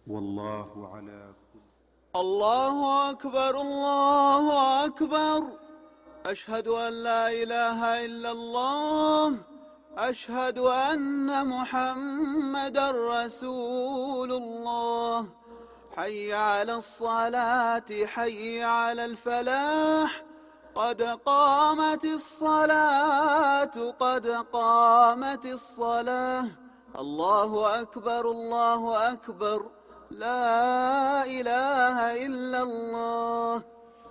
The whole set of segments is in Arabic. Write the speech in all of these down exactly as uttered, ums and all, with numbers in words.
والله على كل. الله أكبر الله أكبر، أشهد أن لا إله إلا الله، أشهد أن محمدا رسول الله. حي على الصلاة حي على الفلاح، قد قامت الصلاة قد قامت الصلاة. الله أكبر الله أكبر، لا إله إلا الله.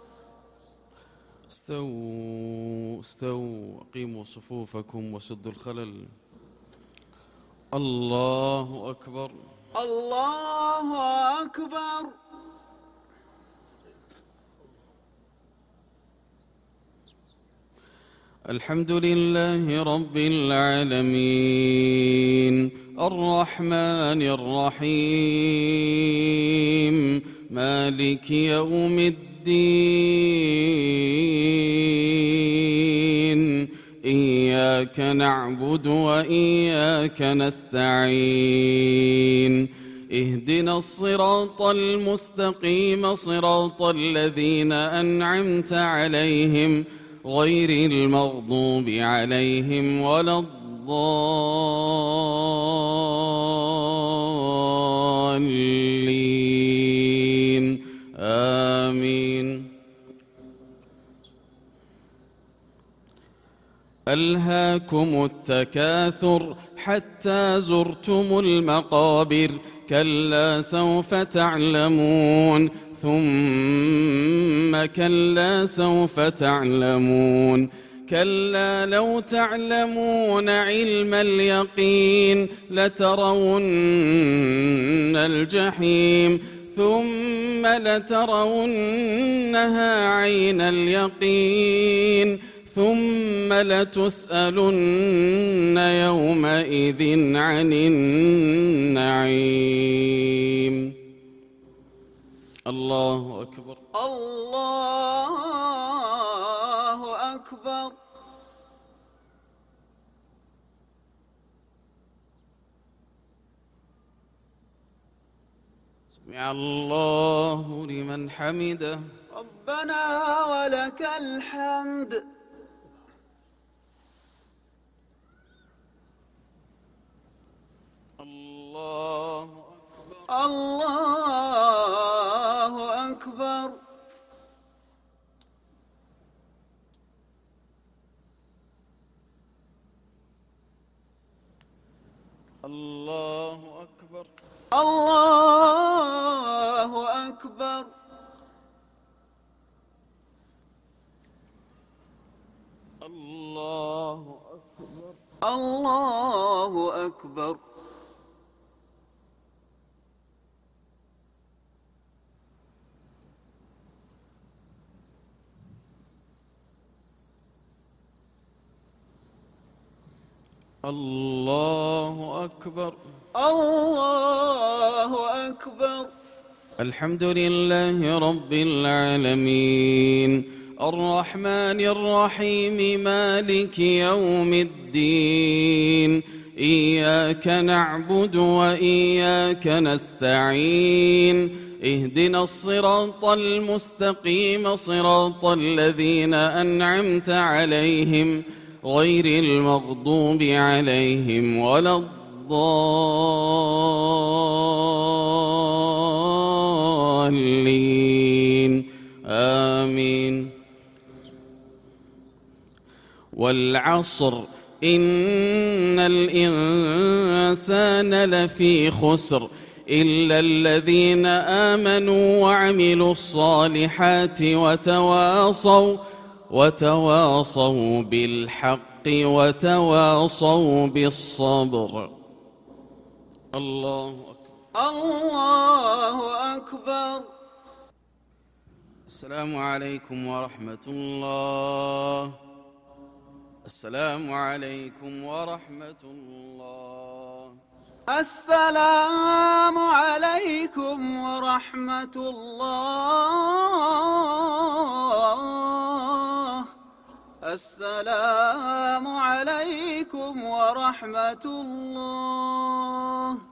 استووا استووا أقيموا صفوفكم وسدوا الخلل. الله أكبر الله أكبر. الحمد لله رب العالمين، الرحمن الرحيم، مالك يوم الدين. إياك نعبد وإياك نستعين، اهدنا الصراط المستقيم، صراط الذين أنعمت عليهم غير المغضوب عليهم ولا الضالين، آمين. ألهاكم التكاثر حتى زرتم المقابر، كلا سوف تعلمون ثم كلا سوف تعلمون. كلا لو تعلمون علم اليقين لترون الجحيم، ثم لترونها عين اليقين، ثم لتسألن يومئذ عن النعيم. الله أكبر الله أكبر. سمع الله لمن حمده. ربنا ولك الحمد. الله أكبر الله أكبر. الله أكبر الله أكبر. الله أكبر الله أكبر. الله أكبر الله أكبر. الحمد لله رب العالمين، الرحمن الرحيم، مالك يوم الدين. إياك نعبد وإياك نستعين، اهدنا الصراط المستقيم، صراط الذين أنعمت عليهم غير المغضوب عليهم ولا الضالين، آمين. والعصر إن الإنسان لفي خسر إلا الذين آمنوا وعملوا الصالحات وتواصوا وتواصوا بالحق وتواصوا بالصبر. الله أكبر الله أكبر. السلام عليكم ورحمة الله. السلام عليكم ورحمة الله. السلام عليكم ورحمة الله. السلام عليكم ورحمة الله.